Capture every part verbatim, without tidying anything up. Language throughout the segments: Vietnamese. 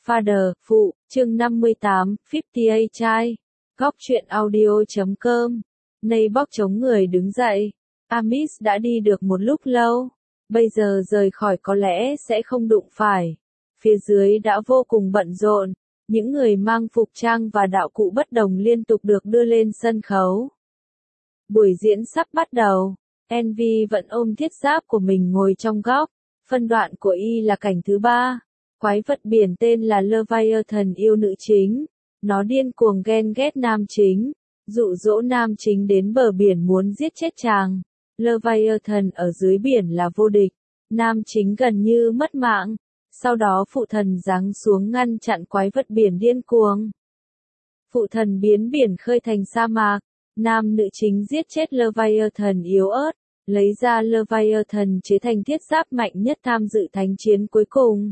Father, Phụ, chương năm mươi tám, năm mươi tám trai. Góc truyện audio chấm com. Naboth chống người đứng dậy. Amis đã đi được một lúc lâu. Bây giờ rời khỏi có lẽ sẽ không đụng phải. Phía dưới đã vô cùng bận rộn. Những người mang phục trang và đạo cụ bất đồng liên tục được đưa lên sân khấu. Buổi diễn sắp bắt đầu. Envy vẫn ôm thiết giáp của mình ngồi trong góc. Phân đoạn của y là cảnh thứ ba. Quái vật biển tên là Leviathan yêu nữ chính. Nó điên cuồng ghen ghét nam chính. Dụ dỗ nam chính đến bờ biển muốn giết chết chàng. Leviathan ở dưới biển là vô địch. Nam chính gần như mất mạng. Sau đó phụ thần giáng xuống ngăn chặn quái vật biển điên cuồng. Phụ thần biến biển khơi thành sa mạc. Nam nữ chính giết chết Leviathan yếu ớt. Lấy ra Leviathan chế thành thiết giáp mạnh nhất tham dự thánh chiến cuối cùng.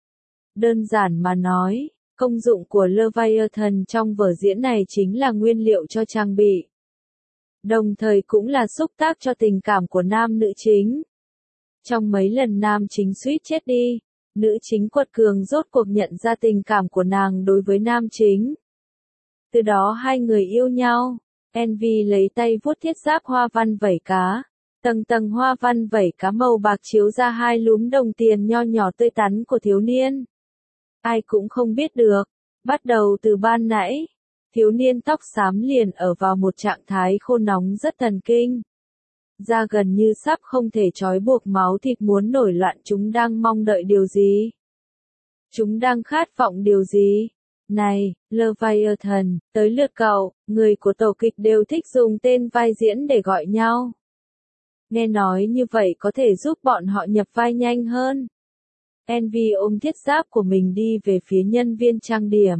Đơn giản mà nói, công dụng của Leviathan trong vở diễn này chính là nguyên liệu cho trang bị. Đồng thời cũng là xúc tác cho tình cảm của nam nữ chính. Trong mấy lần nam chính suýt chết đi, nữ chính quật cường rốt cuộc nhận ra tình cảm của nàng đối với nam chính. Từ đó hai người yêu nhau. Envy lấy tay vuốt thiết giáp hoa văn vảy cá. Tầng tầng hoa văn vảy cá màu bạc chiếu ra hai lúm đồng tiền nho nhỏ tươi tắn của thiếu niên. Ai cũng không biết được, bắt đầu từ ban nãy, thiếu niên tóc xám liền ở vào một trạng thái khô nóng rất thần kinh. Da gần như sắp không thể trói buộc, máu thịt muốn nổi loạn. Chúng đang mong đợi điều gì? Chúng đang khát vọng điều gì? Này, Leviathan, tới lượt cậu. Người của tổ kịch đều thích dùng tên vai diễn để gọi nhau. Nghe nói như vậy có thể giúp bọn họ nhập vai nhanh hơn. Envy ôm thiết giáp của mình đi về phía nhân viên trang điểm.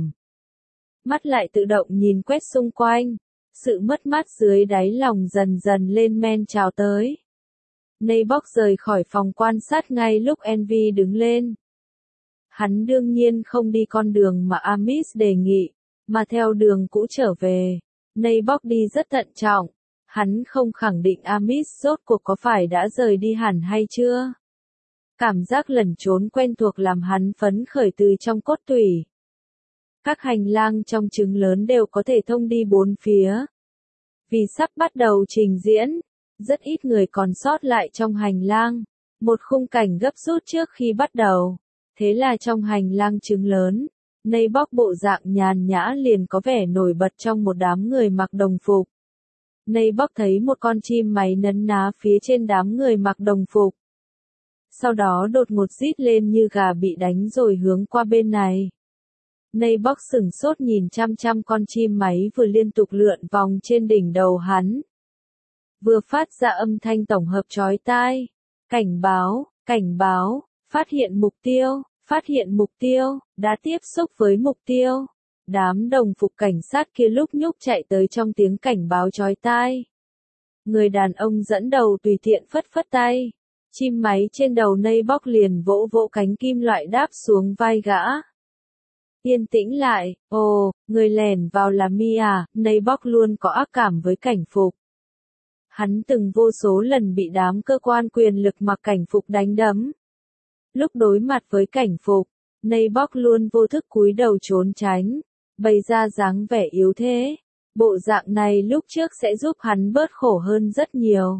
Mắt lại tự động nhìn quét xung quanh. Sự mất mát dưới đáy lòng dần dần lên men trào tới. Naboth rời khỏi phòng quan sát ngay lúc Envy đứng lên. Hắn đương nhiên không đi con đường mà Amis đề nghị, mà theo đường cũ trở về. Naboth đi rất thận trọng. Hắn không khẳng định Amis rốt cuộc có phải đã rời đi hẳn hay chưa. Cảm giác lẩn trốn quen thuộc làm hắn phấn khởi từ trong cốt tủy. Các hành lang trong trứng lớn đều có thể thông đi bốn phía. Vì sắp bắt đầu trình diễn, rất ít người còn sót lại trong hành lang. Một khung cảnh gấp rút trước khi bắt đầu. Thế là trong hành lang trứng lớn, Naboth bộ dạng nhàn nhã liền có vẻ nổi bật trong một đám người mặc đồng phục. Naboth thấy một con chim máy nấn ná phía trên đám người mặc đồng phục. Sau đó đột ngột rít lên như gà bị đánh rồi hướng qua bên này. Naboth sửng sốt nhìn chăm chăm con chim máy vừa liên tục lượn vòng trên đỉnh đầu hắn. Vừa phát ra âm thanh tổng hợp chói tai. Cảnh báo, cảnh báo, phát hiện mục tiêu, phát hiện mục tiêu, đã tiếp xúc với mục tiêu. Đám đồng phục cảnh sát kia lúc nhúc chạy tới trong tiếng cảnh báo chói tai. Người đàn ông dẫn đầu tùy tiện phất phất tay. Chim máy trên đầu Naboth liền vỗ vỗ cánh kim loại đáp xuống vai gã. Yên tĩnh lại, ồ, người lẻn vào là Mi à, Naboth luôn có ác cảm với cảnh phục. Hắn từng vô số lần bị đám cơ quan quyền lực mặc cảnh phục đánh đấm. Lúc đối mặt với cảnh phục, Naboth luôn vô thức cúi đầu trốn tránh, bày ra dáng vẻ yếu thế. Bộ dạng này lúc trước sẽ giúp hắn bớt khổ hơn rất nhiều.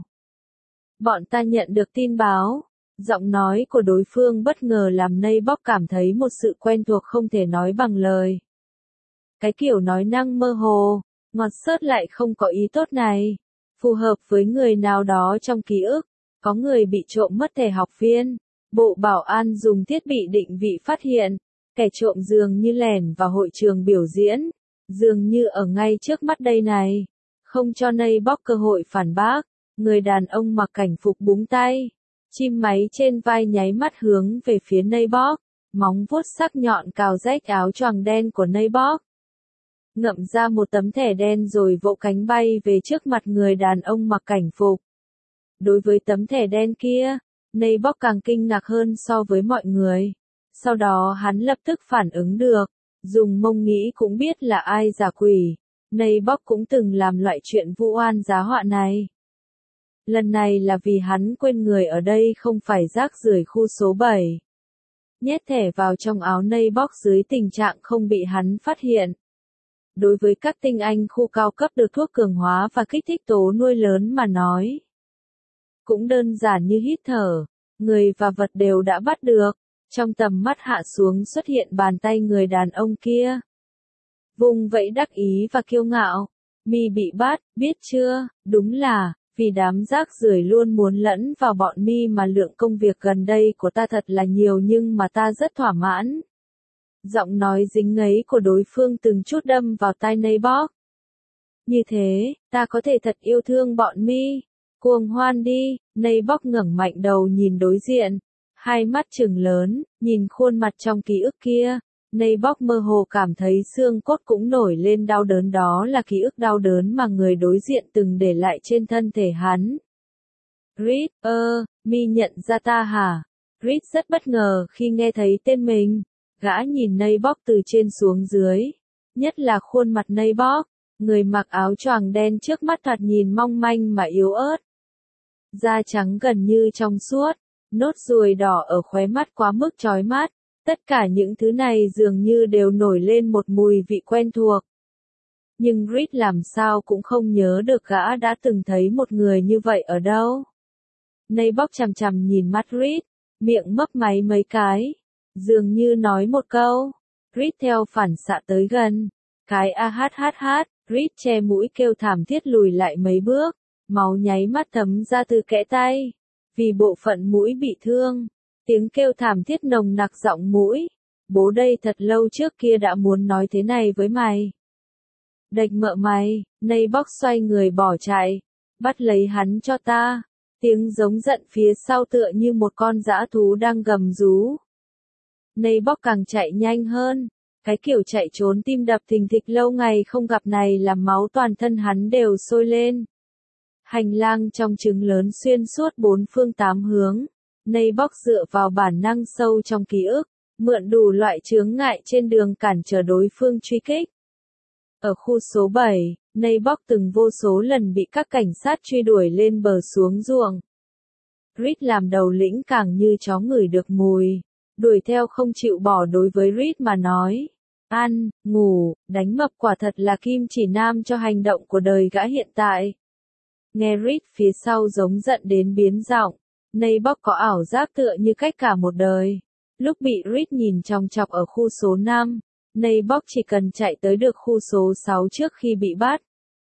Bọn ta nhận được tin báo. Giọng nói của đối phương bất ngờ làm Naboth cảm thấy một sự quen thuộc không thể nói bằng lời. Cái kiểu nói năng mơ hồ, ngọt xớt lại không có ý tốt này, phù hợp với người nào đó trong ký ức. Có người bị trộm mất thẻ học viên. Bộ bảo an dùng thiết bị định vị phát hiện. Kẻ trộm dường như lẻn vào hội trường biểu diễn. Dường như ở ngay trước mắt đây này. Không cho Naboth cơ hội phản bác. Người đàn ông mặc cảnh phục búng tay. Chim máy trên vai nháy mắt hướng về phía Naboth. Móng vuốt sắc nhọn cào rách áo choàng đen của Naboth. Ngậm ra một tấm thẻ đen rồi vỗ cánh bay về trước mặt người đàn ông mặc cảnh phục. Đối với tấm thẻ đen kia, Naboth càng kinh ngạc hơn so với mọi người. Sau đó hắn lập tức phản ứng được. Dùng mông nghĩ cũng biết là ai giả quỷ. Naboth cũng từng làm loại chuyện vu oan giá họa này. Lần này là vì hắn quên người ở đây không phải rác rưởi khu số bảy. nhét thẻ vào trong áo Neibox dưới tình trạng không bị hắn phát hiện. Đối với các tinh anh khu cao cấp được thuốc cường hóa và kích thích tố nuôi lớn mà nói, cũng đơn giản như hít thở, người và vật đều đã bắt được. Trong tầm mắt hạ xuống xuất hiện bàn tay người đàn ông kia. Vùng vẫy đắc ý và kiêu ngạo. Mi bị bắt, biết chưa, đúng là, vì đám rác rưởi luôn muốn lẫn vào bọn mi mà lượng công việc gần đây của ta thật là nhiều nhưng mà ta rất thỏa mãn. Giọng nói dính ngấy của đối phương từng chút đâm vào tai Neibox. Như thế, ta có thể thật yêu thương bọn mi. Cuồng hoan đi, Neibox ngẩng mạnh đầu nhìn đối diện. Hai mắt trừng lớn, nhìn khuôn mặt trong ký ức kia. Neibox mơ hồ cảm thấy xương cốt cũng nổi lên đau đớn, đó là ký ức đau đớn mà người đối diện từng để lại trên thân thể hắn. Reed, ơ, mi nhận ra ta hả? Reed rất bất ngờ khi nghe thấy tên mình. Gã nhìn Neibox từ trên xuống dưới. Nhất là khuôn mặt Neibox, người mặc áo choàng đen trước mắt thoạt nhìn mong manh mà yếu ớt. Da trắng gần như trong suốt, nốt ruồi đỏ ở khóe mắt quá mức chói mắt. Tất cả những thứ này dường như đều nổi lên một mùi vị quen thuộc. Nhưng Reed làm sao cũng không nhớ được gã đã từng thấy một người như vậy ở đâu. Neibox chằm chằm nhìn mắt Reed, miệng mấp máy mấy cái, dường như nói một câu. Reed theo phản xạ tới gần. Cái a hát hát hát, Reed che mũi kêu thảm thiết lùi lại mấy bước, máu nháy mắt thấm ra từ kẽ tay. Vì bộ phận mũi bị thương. Tiếng kêu thảm thiết nồng nặc giọng mũi. Bố đây thật lâu trước kia đã muốn nói thế này với mày. Đạch mợ mày, Neibox xoay người bỏ chạy. Bắt lấy hắn cho ta. Tiếng giống giận phía sau tựa như một con dã thú đang gầm rú. Neibox càng chạy nhanh hơn. Cái kiểu chạy trốn tim đập thình thịch lâu ngày không gặp này làm máu toàn thân hắn đều sôi lên. Hành lang trong trứng lớn xuyên suốt bốn phương tám hướng. Neibox dựa vào bản năng sâu trong ký ức, mượn đủ loại chướng ngại trên đường cản trở đối phương truy kích. Ở khu số bảy, Neibox từng vô số lần bị các cảnh sát truy đuổi lên bờ xuống ruộng. Reed làm đầu lĩnh càng như chó ngửi được mùi, đuổi theo không chịu bỏ. Đối với Reed mà nói, ăn, ngủ, đánh mập quả thật là kim chỉ nam cho hành động của đời gã hiện tại. Nghe Reed phía sau giống giận đến biến giọng. Neibox có ảo giác tựa như cách cả một đời. Lúc bị Reed nhìn chòng chọc ở khu số năm, Neibox chỉ cần chạy tới được khu số sáu trước khi bị bắt,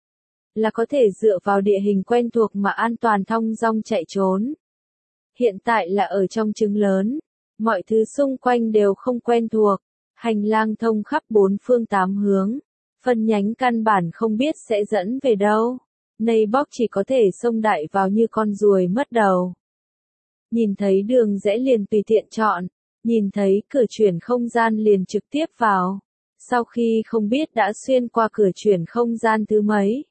là có thể dựa vào địa hình quen thuộc mà an toàn thong dong chạy trốn. Hiện tại là ở trong trứng lớn, mọi thứ xung quanh đều không quen thuộc, hành lang thông khắp bốn phương tám hướng, phân nhánh căn bản không biết sẽ dẫn về đâu. Neibox chỉ có thể xông đại vào như con ruồi mất đầu. Nhìn thấy đường rẽ liền tùy tiện chọn, nhìn thấy cửa chuyển không gian liền trực tiếp vào. Sau khi không biết đã xuyên qua cửa chuyển không gian thứ mấy,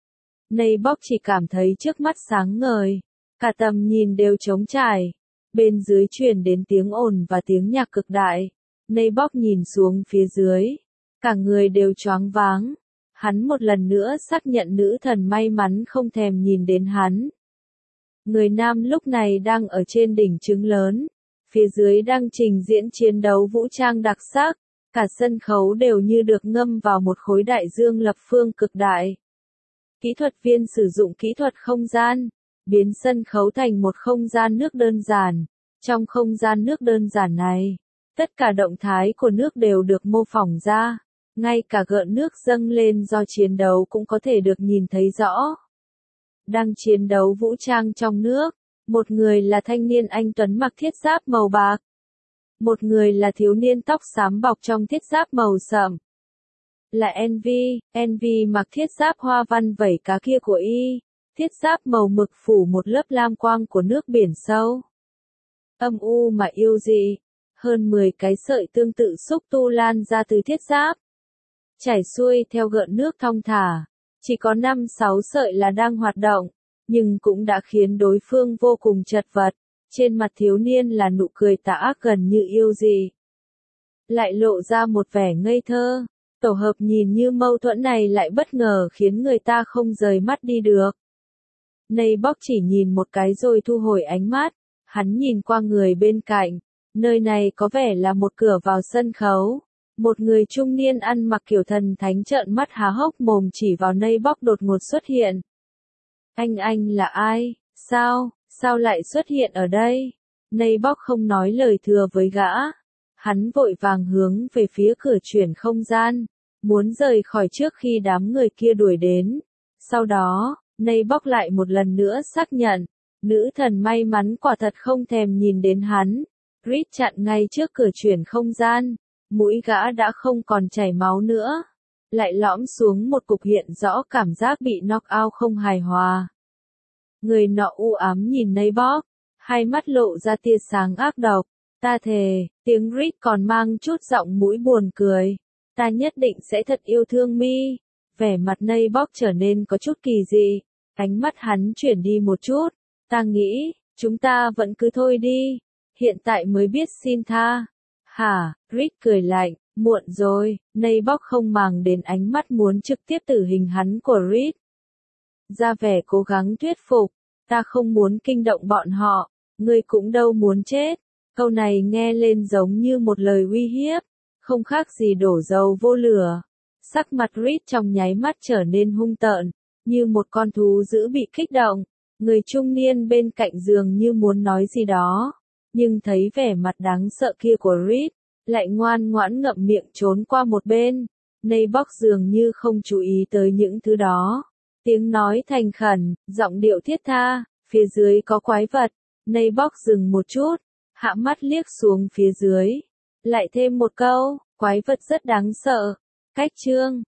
Neibox chỉ cảm thấy trước mắt sáng ngời, cả tầm nhìn đều trống trải. Bên dưới truyền đến tiếng ồn và tiếng nhạc cực đại. Neibox nhìn xuống phía dưới, cả người đều choáng váng. Hắn một lần nữa xác nhận nữ thần may mắn không thèm nhìn đến hắn. Người nam lúc này đang ở trên đỉnh trứng lớn, phía dưới đang trình diễn chiến đấu vũ trang đặc sắc, cả sân khấu đều như được ngâm vào một khối đại dương lập phương cực đại. Kỹ thuật viên sử dụng kỹ thuật không gian, biến sân khấu thành một không gian nước đơn giản. Trong không gian nước đơn giản này, tất cả động thái của nước đều được mô phỏng ra, ngay cả gợn nước dâng lên do chiến đấu cũng có thể được nhìn thấy rõ. Đang chiến đấu vũ trang trong nước, một người là thanh niên anh tuấn mặc thiết giáp màu bạc, một người là thiếu niên tóc xám bọc trong thiết giáp màu sậm. Là Envy, Envy mặc thiết giáp hoa văn vảy cá kia của y, thiết giáp màu mực phủ một lớp lam quang của nước biển sâu. Âm u mà yêu dị, hơn mười cái sợi tương tự xúc tu lan ra từ thiết giáp, chảy xuôi theo gợn nước thong thả. Chỉ có năm sáu sợi là đang hoạt động, nhưng cũng đã khiến đối phương vô cùng chật vật. Trên mặt thiếu niên là nụ cười tà ác gần như yêu dị, lại lộ ra một vẻ ngây thơ. Tổ hợp nhìn như mâu thuẫn này lại bất ngờ khiến người ta không rời mắt đi được. Neibox chỉ nhìn một cái rồi thu hồi ánh mắt, hắn nhìn qua người bên cạnh, Nơi này có vẻ là một cửa vào sân khấu. Một người trung niên ăn mặc kiểu thần thánh trợn mắt há hốc mồm chỉ vào Naboth đột ngột xuất hiện. Anh anh là ai? Sao? Sao lại xuất hiện ở đây? Naboth không nói lời thừa với gã. Hắn vội vàng hướng về phía cửa chuyển không gian, muốn rời khỏi trước khi đám người kia đuổi đến. Sau đó, Naboth lại một lần nữa xác nhận, nữ thần may mắn quả thật không thèm nhìn đến hắn. Reed chặn ngay trước cửa chuyển không gian, mũi gã đã không còn chảy máu nữa, lại lõm xuống một cục hiện rõ cảm giác bị knock out không hài hòa. Người nọ u ám nhìn Naboth, hai mắt lộ ra tia sáng ác độc. Ta thề, tiếng Reed còn mang chút giọng mũi buồn cười. Ta nhất định sẽ thật yêu thương mi. Vẻ mặt Naboth trở nên có chút kỳ dị, ánh mắt hắn chuyển đi một chút. Ta nghĩ, chúng ta vẫn cứ thôi đi. Hiện tại mới biết xin tha. Hả? Reed cười lạnh, muộn rồi. Naboth không màng đến ánh mắt muốn trực tiếp tử hình hắn của Reed. Ra vẻ cố gắng thuyết phục. Ta không muốn kinh động bọn họ. Ngươi cũng đâu muốn chết. Câu này nghe lên giống như một lời uy hiếp, không khác gì đổ dầu vô lửa. Sắc mặt Reed trong nháy mắt trở nên hung tợn, như một con thú dữ bị kích động. Người trung niên bên cạnh giường như muốn nói gì đó, nhưng thấy vẻ mặt đáng sợ kia của Reed, lại ngoan ngoãn ngậm miệng trốn qua một bên. Naboth dường như không chú ý tới những thứ đó. Tiếng nói thành khẩn, giọng điệu thiết tha, phía dưới có quái vật. Naboth dừng một chút, hạ mắt liếc xuống phía dưới. Lại thêm một câu, quái vật rất đáng sợ. Cách chương